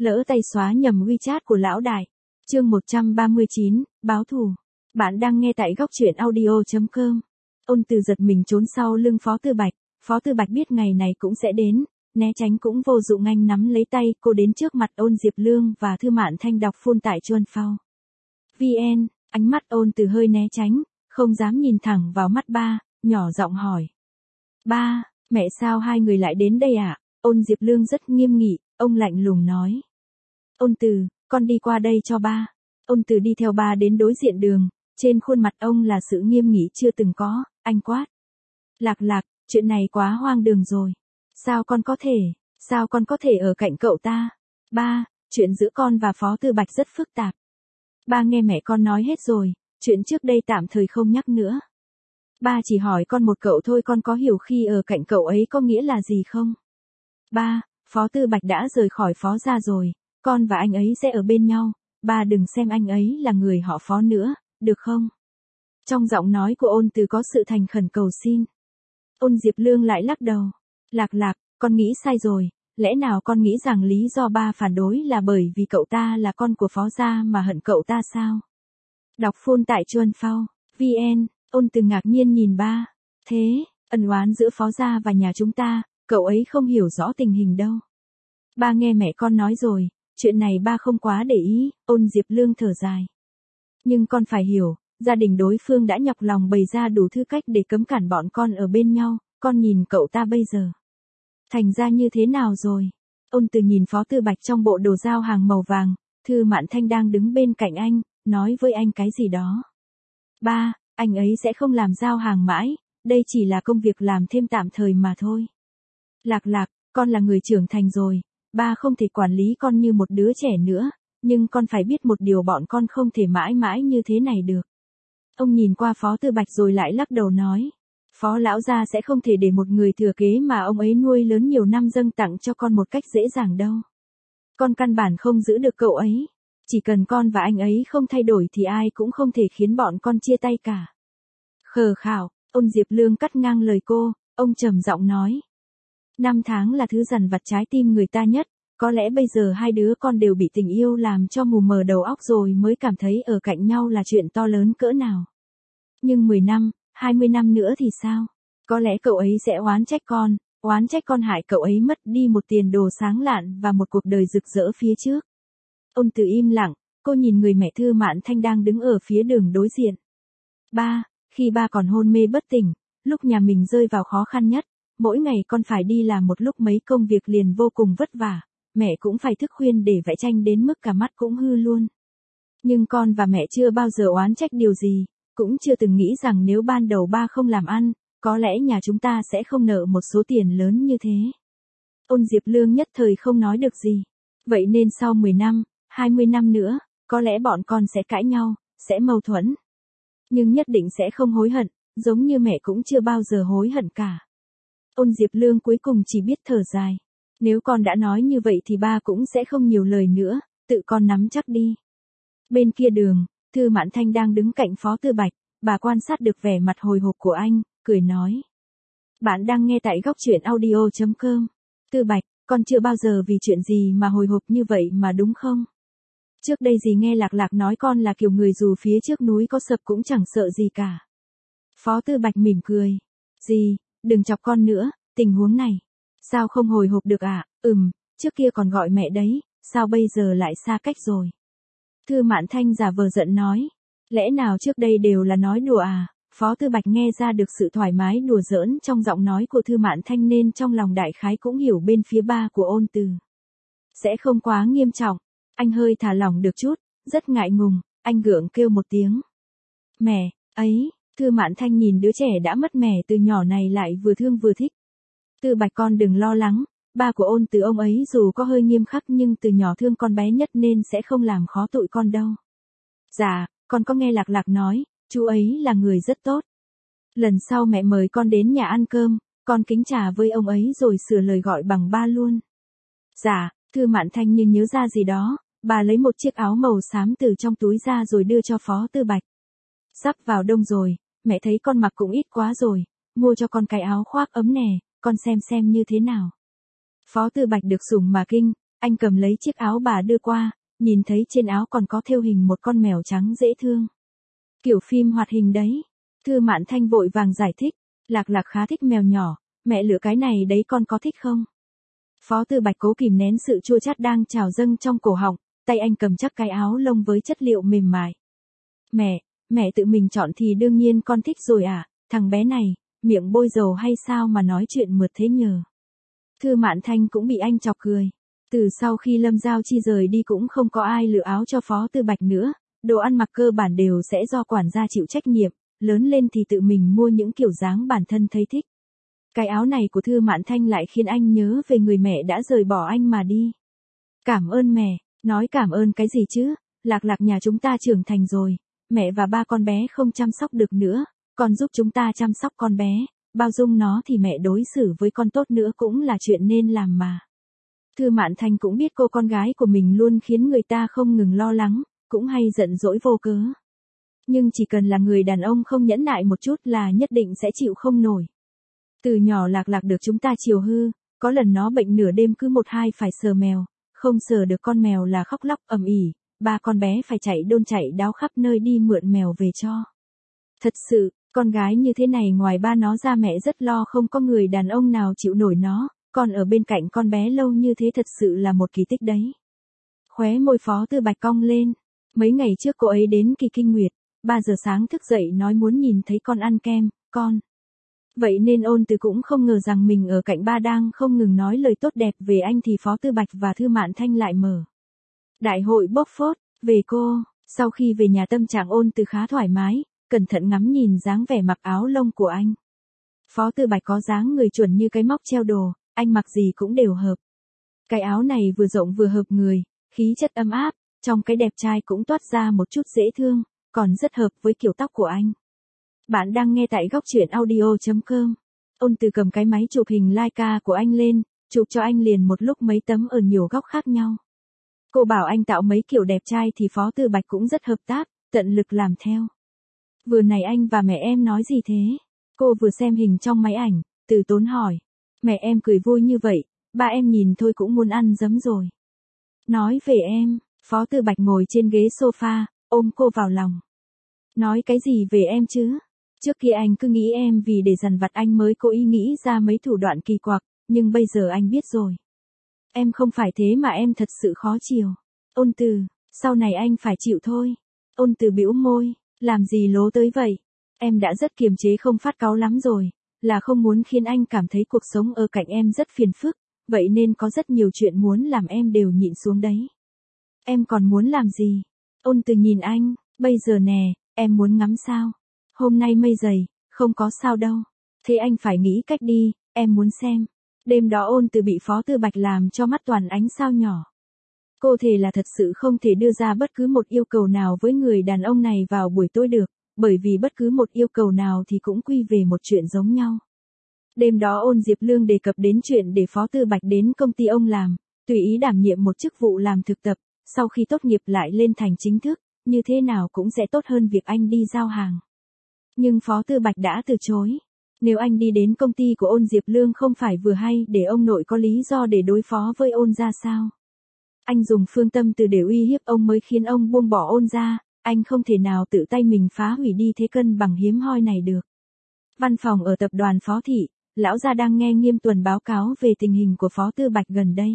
Lỡ tay xóa nhầm WeChat của lão đại. Chương 139, báo thù. Bạn đang nghe tại góc truyện audio.com. Ôn Từ giật mình trốn sau lưng Phó Tư Bạch. Phó Tư Bạch biết ngày này cũng sẽ đến, né tránh cũng vô dụng, anh nắm lấy tay cô đến trước mặt Ôn Diệp Lương và Thư Mạn Thanh đọc phun tại Chuan Phao. VN, ánh mắt Ôn Từ hơi né tránh, không dám nhìn thẳng vào mắt ba, nhỏ giọng hỏi. Ba, mẹ sao hai người lại đến đây ạ? Ôn Diệp Lương rất nghiêm nghị, ông lạnh lùng nói. Ôn Từ, con đi qua đây cho ba. Ôn Từ đi theo ba đến đối diện đường, trên khuôn mặt ông là sự nghiêm nghị chưa từng có, anh quát. Lạc Lạc, chuyện này quá hoang đường rồi. Sao con có thể ở cạnh cậu ta? Ba, chuyện giữa con và Phó Tư Bạch rất phức tạp. Ba nghe mẹ con nói hết rồi, chuyện trước đây tạm thời không nhắc nữa. Ba chỉ hỏi con một cậu thôi, con có hiểu khi ở cạnh cậu ấy có nghĩa là gì không? Ba, Phó Tư Bạch đã rời khỏi Phó gia rồi, con và anh ấy sẽ ở bên nhau, ba đừng xem anh ấy là người họ Phó nữa, được không? Trong giọng nói của Ôn Từ có sự thành khẩn cầu xin. Ôn Diệp Lương lại lắc đầu. Lạc Lạc, con nghĩ sai rồi, lẽ nào con nghĩ rằng lý do ba phản đối là bởi vì cậu ta là con của Phó gia mà hận cậu ta sao? Đọc phun tại Chuan Phao. VN, Ôn Từ ngạc nhiên nhìn ba. Thế, ân oán giữa Phó gia và nhà chúng ta, cậu ấy không hiểu rõ tình hình đâu. Ba nghe mẹ con nói rồi, chuyện này ba không quá để ý, Ôn Diệp Lương thở dài. Nhưng con phải hiểu, gia đình đối phương đã nhọc lòng bày ra đủ thứ cách để cấm cản bọn con ở bên nhau, con nhìn cậu ta bây giờ. Thành ra như thế nào rồi? Ôn Từ nhìn Phó Tư Bạch trong bộ đồ giao hàng màu vàng, Thư Mạn Thanh đang đứng bên cạnh anh, nói với anh cái gì đó. Ba, anh ấy sẽ không làm giao hàng mãi, đây chỉ là công việc làm thêm tạm thời mà thôi. Lạc Lạc, con là người trưởng thành rồi, ba không thể quản lý con như một đứa trẻ nữa, nhưng con phải biết một điều, bọn con không thể mãi mãi như thế này được. Ông nhìn qua Phó Tư Bạch rồi lại lắc đầu nói. Phó lão gia sẽ không thể để một người thừa kế mà ông ấy nuôi lớn nhiều năm dâng tặng cho con một cách dễ dàng đâu. Con căn bản không giữ được cậu ấy. Chỉ cần con và anh ấy không thay đổi thì ai cũng không thể khiến bọn con chia tay cả. Khờ khảo, Ôn Diệp Lương cắt ngang lời cô, ông trầm giọng nói. 5 tháng là thứ dằn vặt trái tim người ta nhất, có lẽ bây giờ hai đứa con đều bị tình yêu làm cho mù mờ đầu óc rồi mới cảm thấy ở cạnh nhau là chuyện to lớn cỡ nào. Nhưng 10 năm, 20 năm nữa thì sao? Có lẽ cậu ấy sẽ oán trách con hại cậu ấy mất đi một tiền đồ sáng lạn và một cuộc đời rực rỡ phía trước. Ôn Từ im lặng, cô nhìn người mẹ Thư Mạn Thanh đang đứng ở phía đường đối diện. Ba, khi ba còn hôn mê bất tỉnh, lúc nhà mình rơi vào khó khăn nhất, mỗi ngày con phải đi làm một lúc mấy công việc liền vô cùng vất vả, mẹ cũng phải thức khuya để vẽ tranh đến mức cả mắt cũng hư luôn. Nhưng con và mẹ chưa bao giờ oán trách điều gì, cũng chưa từng nghĩ rằng nếu ban đầu ba không làm ăn, có lẽ nhà chúng ta sẽ không nợ một số tiền lớn như thế. Ôn Diệp Lương nhất thời không nói được gì. Vậy nên sau 10 năm, 20 năm nữa, có lẽ bọn con sẽ cãi nhau, sẽ mâu thuẫn. Nhưng nhất định sẽ không hối hận, giống như mẹ cũng chưa bao giờ hối hận cả. Ôn Diệp Lương cuối cùng chỉ biết thở dài. Nếu con đã nói như vậy thì ba cũng sẽ không nhiều lời nữa, tự con nắm chắc đi. Bên kia đường, Thư Mạn Thanh đang đứng cạnh Phó Tư Bạch, bà quan sát được vẻ mặt hồi hộp của anh, cười nói. Bạn đang nghe tại góc truyện audio.com. Tư Bạch, con chưa bao giờ vì chuyện gì mà hồi hộp như vậy mà đúng không? Trước đây dì nghe Lạc Lạc nói con là kiểu người dù phía trước núi có sập cũng chẳng sợ gì cả. Phó Tư Bạch mỉm cười. Dì, đừng chọc con nữa, tình huống này. Sao không hồi hộp được ạ? Trước kia còn gọi mẹ đấy, sao bây giờ lại xa cách rồi? Thư Mạn Thanh giả vờ giận nói. Lẽ nào trước đây đều là nói đùa à? Phó Tư Bạch nghe ra được sự thoải mái đùa giỡn trong giọng nói của Thư Mạn Thanh nên trong lòng đại khái cũng hiểu bên phía ba của Ôn Từ. Sẽ không quá nghiêm trọng. Anh hơi thả lỏng được chút, rất ngại ngùng, anh gượng kêu một tiếng. Mẹ, ấy, Thư Mạn Thanh nhìn đứa trẻ đã mất mẹ từ nhỏ này lại vừa thương vừa thích. Tư Bạch con đừng lo lắng, ba của Ôn Từ ông ấy dù có hơi nghiêm khắc nhưng từ nhỏ thương con bé nhất nên sẽ không làm khó tụi con đâu. Dạ, con có nghe Lạc Lạc nói, chú ấy là người rất tốt. Lần sau mẹ mời con đến nhà ăn cơm, con kính trà với ông ấy rồi sửa lời gọi bằng ba luôn. Dạ, Thư Mạn Thanh như nhớ ra gì đó, bà lấy một chiếc áo màu xám từ trong túi ra rồi đưa cho Phó Tư Bạch. Sắp vào đông rồi, mẹ thấy con mặc cũng ít quá rồi, mua cho con cái áo khoác ấm nè, con xem như thế nào. Phó Tư Bạch được sủng mà kinh, Anh cầm lấy chiếc áo bà đưa qua, nhìn thấy trên áo còn có thêu hình một con mèo trắng dễ thương. Kiểu phim hoạt hình đấy. Thư Mạn Thanh vội vàng giải thích, Lạc Lạc khá thích mèo nhỏ, mẹ lựa cái này đấy con có thích không? Phó Tư Bạch cố kìm nén sự chua chát đang trào dâng trong cổ họng, tay anh cầm chắc cái áo lông với chất liệu mềm mại. Mẹ tự mình chọn thì đương nhiên con thích rồi à, thằng bé này, miệng bôi dầu hay sao mà nói chuyện mượt thế nhờ. Thư Mạn Thanh cũng bị anh chọc cười. Từ sau khi Lâm Giao Chi rời đi cũng không có ai lựa áo cho Phó Tư Bạch nữa, đồ ăn mặc cơ bản đều sẽ do quản gia chịu trách nhiệm, lớn lên thì tự mình mua những kiểu dáng bản thân thấy thích. Cái áo này của Thư Mạn Thanh lại khiến anh nhớ về người mẹ đã rời bỏ anh mà đi. Cảm ơn mẹ, nói cảm ơn cái gì chứ, Lạc Lạc nhà chúng ta trưởng thành rồi, mẹ và ba con bé không chăm sóc được nữa, con giúp chúng ta chăm sóc con bé, bao dung nó thì mẹ đối xử với con tốt nữa cũng là chuyện nên làm mà. Thư Mạn Thanh cũng biết cô con gái của mình luôn khiến người ta không ngừng lo lắng, cũng hay giận dỗi vô cớ. Nhưng chỉ cần là người đàn ông không nhẫn nại một chút là nhất định sẽ chịu không nổi. Từ nhỏ Lạc Lạc được chúng ta chiều hư, có lần nó bệnh nửa đêm cứ một hai phải sờ mèo, không sờ được con mèo là khóc lóc ầm ĩ, ba con bé phải chạy đôn chạy đáo khắp nơi đi mượn mèo về cho. Thật sự, con gái như thế này ngoài ba nó ra mẹ rất lo không có người đàn ông nào chịu nổi nó, còn ở bên cạnh con bé lâu như thế thật sự là một kỳ tích đấy. Khóe môi Phó Tư Bạch cong lên, mấy ngày trước cô ấy đến Kỳ Kinh Nguyệt, 3 giờ sáng thức dậy nói muốn nhìn thấy con ăn kem, con. Vậy nên Ôn Từ cũng không ngờ rằng mình ở cạnh ba đang không ngừng nói lời tốt đẹp về anh thì Phó Tư Bạch và Thư Mạn Thanh lại mở đại hội bốc phốt về cô. Sau khi về nhà tâm trạng Ôn Từ khá thoải mái, cẩn thận ngắm nhìn dáng vẻ mặc áo lông của anh. Phó Tư Bạch có dáng người chuẩn như cái móc treo đồ, anh mặc gì cũng đều hợp. Cái áo này vừa rộng vừa hợp người, khí chất ấm áp, trong cái đẹp trai cũng toát ra một chút dễ thương, còn rất hợp với kiểu tóc của anh. Bạn đang nghe tại góc truyện audio.com. Ôn Từ cầm cái máy chụp hình Leica của anh lên, chụp cho anh liền một lúc mấy tấm ở nhiều góc khác nhau. Cô bảo anh tạo mấy kiểu đẹp trai thì Phó Tư Bạch cũng rất hợp tác, tận lực làm theo. Vừa này anh và mẹ em nói gì thế? Cô vừa xem hình trong máy ảnh, Từ Tốn hỏi. Mẹ em cười vui như vậy, ba em nhìn thôi cũng muốn ăn giấm rồi. Nói về em, Phó Tư Bạch ngồi trên ghế sofa, ôm cô vào lòng. Nói cái gì về em chứ? Trước kia anh cứ nghĩ em vì để dằn vặt anh mới cố ý nghĩ ra mấy thủ đoạn kỳ quặc, nhưng bây giờ anh biết rồi. Em không phải thế mà em thật sự khó chiều. Ôn Từ, sau này anh phải chịu thôi. Ôn Từ bĩu môi, làm gì lố tới vậy? Em đã rất kiềm chế không phát cáu lắm rồi, là không muốn khiến anh cảm thấy cuộc sống ở cạnh em rất phiền phức, vậy nên có rất nhiều chuyện muốn làm em đều nhịn xuống đấy. Em còn muốn làm gì? Ôn Từ nhìn anh, bây giờ nè, em muốn ngắm sao? Hôm nay mây dày, không có sao đâu. Thế anh phải nghĩ cách đi, em muốn xem. Đêm đó Ôn Từ bị Phó Tư Bạch làm cho mắt toàn ánh sao nhỏ. Cô thề là thật sự không thể đưa ra bất cứ một yêu cầu nào với người đàn ông này vào buổi tối được, bởi vì bất cứ một yêu cầu nào thì cũng quy về một chuyện giống nhau. Đêm đó Ôn Diệp Lương đề cập đến chuyện để Phó Tư Bạch đến công ty ông làm, tùy ý đảm nhiệm một chức vụ làm thực tập, sau khi tốt nghiệp lại lên thành chính thức, như thế nào cũng sẽ tốt hơn việc anh đi giao hàng. Nhưng Phó Tư Bạch đã từ chối. Nếu anh đi đến công ty của Ôn Diệp Lương không phải vừa hay để ông nội có lý do để đối phó với Ôn ra sao? Anh dùng phương tâm từ để uy hiếp ông mới khiến ông buông bỏ Ôn ra, anh không thể nào tự tay mình phá hủy đi thế cân bằng hiếm hoi này được. Văn phòng ở tập đoàn Phó Thị, lão gia đang nghe Nghiêm Tuần báo cáo về tình hình của Phó Tư Bạch gần đây.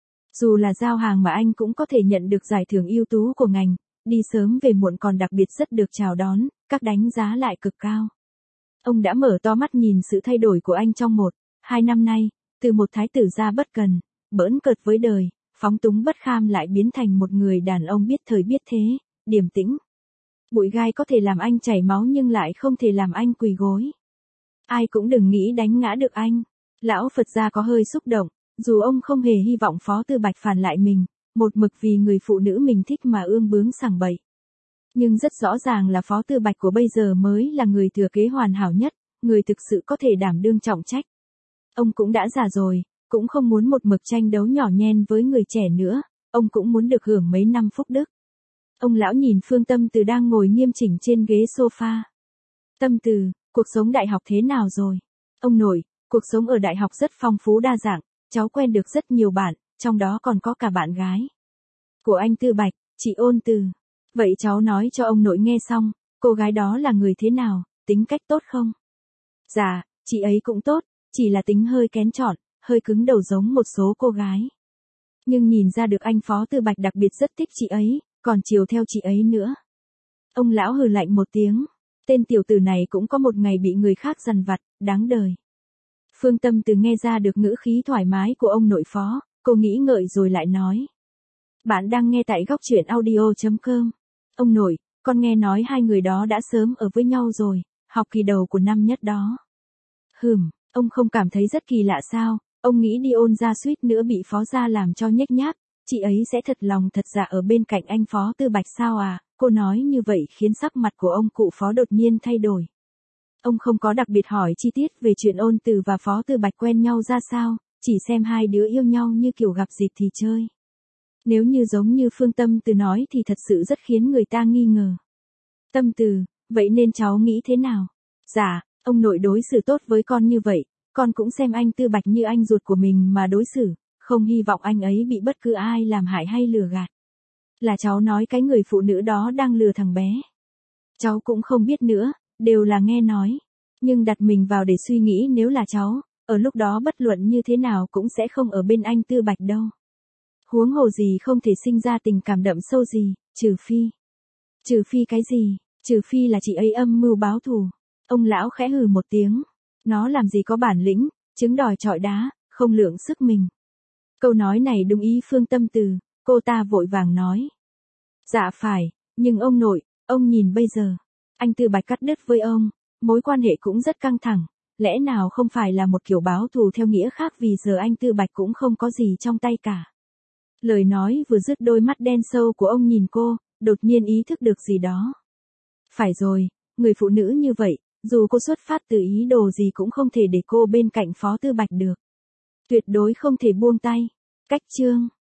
Dù là giao hàng mà anh cũng có thể nhận được giải thưởng ưu tú của ngành, đi sớm về muộn còn đặc biệt rất được chào đón, các đánh giá lại cực cao. Ông đã mở to mắt nhìn sự thay đổi của anh trong 1-2 năm nay, từ một thái tử gia bất cần, bỡn cợt với đời, phóng túng bất kham lại biến thành một người đàn ông biết thời biết thế, điềm tĩnh. Bụi gai có thể làm anh chảy máu nhưng lại không thể làm anh quỳ gối. Ai cũng đừng nghĩ đánh ngã được anh. Lão Phật gia có hơi xúc động, dù ông không hề hy vọng Phó Tư Bạch phản lại mình, một mực vì người phụ nữ mình thích mà ương bướng sằng bậy. Nhưng rất rõ ràng là Phó Tư Bạch của bây giờ mới là người thừa kế hoàn hảo nhất, người thực sự có thể đảm đương trọng trách. Ông cũng đã già rồi, cũng không muốn một mực tranh đấu nhỏ nhen với người trẻ nữa, ông cũng muốn được hưởng mấy năm phúc đức. Ông lão nhìn Phương Tâm Từ đang ngồi nghiêm chỉnh trên ghế sofa. Tâm Từ, cuộc sống đại học thế nào rồi? Ông nội, cuộc sống ở đại học rất phong phú đa dạng, cháu quen được rất nhiều bạn, trong đó còn có cả bạn gái của anh Tư Bạch, chị Ôn Từ. Vậy cháu nói cho ông nội nghe xong, cô gái đó là người thế nào, tính cách tốt không? Dạ, chị ấy cũng tốt, chỉ là tính hơi kén chọn, hơi cứng đầu giống một số cô gái. Nhưng nhìn ra được anh Phó Tư Bạch đặc biệt rất thích chị ấy, còn chiều theo chị ấy nữa. Ông lão hừ lạnh một tiếng, tên tiểu tử này cũng có một ngày bị người khác dằn vặt, đáng đời. Phương Tâm Từ nghe ra được ngữ khí thoải mái của ông nội Phó, cô nghĩ ngợi rồi lại nói. Bạn đang nghe tại góc truyện audio.com. Ông nội, con nghe nói hai người đó đã sớm ở với nhau rồi, học kỳ đầu của năm nhất đó. Ông không cảm thấy rất kỳ lạ sao, ông nghĩ đi Ôn gia suýt nữa bị Phó gia làm cho nhếch nhác, chị ấy sẽ thật lòng thật dạ ở bên cạnh anh Phó Tư Bạch sao à, cô nói như vậy khiến sắc mặt của ông cụ Phó đột nhiên thay đổi. Ông không có đặc biệt hỏi chi tiết về chuyện Ôn Từ và Phó Tư Bạch quen nhau ra sao, chỉ xem hai đứa yêu nhau như kiểu gặp dịp thì chơi. Nếu như giống như Phương Tâm Từ nói thì thật sự rất khiến người ta nghi ngờ. Tâm Từ, vậy nên cháu nghĩ thế nào? Dạ, ông nội đối xử tốt với con như vậy, con cũng xem anh Tư Bạch như anh ruột của mình mà đối xử, không hy vọng anh ấy bị bất cứ ai làm hại hay lừa gạt. Là cháu nói cái người phụ nữ đó đang lừa thằng bé. Cháu cũng không biết nữa, đều là nghe nói. Nhưng đặt mình vào để suy nghĩ nếu là cháu, ở lúc đó bất luận như thế nào cũng sẽ không ở bên anh Tư Bạch đâu. Huống hồ gì không thể sinh ra tình cảm đậm sâu gì, trừ phi. Trừ phi cái gì? Trừ phi là chị ấy âm mưu báo thù. Ông lão khẽ hừ một tiếng. Nó làm gì có bản lĩnh, trứng đòi chọi đá, không lượng sức mình. Câu nói này đúng ý Phương Tâm Từ, cô ta vội vàng nói. Dạ phải, nhưng ông nội, ông nhìn bây giờ. Anh Tư Bạch cắt đứt với ông, mối quan hệ cũng rất căng thẳng, lẽ nào không phải là một kiểu báo thù theo nghĩa khác vì giờ anh Tư Bạch cũng không có gì trong tay cả. Lời nói vừa dứt đôi mắt đen sâu của ông nhìn cô, đột nhiên ý thức được gì đó. Phải rồi, người phụ nữ như vậy, dù cô xuất phát từ ý đồ gì cũng không thể để cô bên cạnh Phó Tư Bạch được. Tuyệt đối không thể buông tay. Cách chương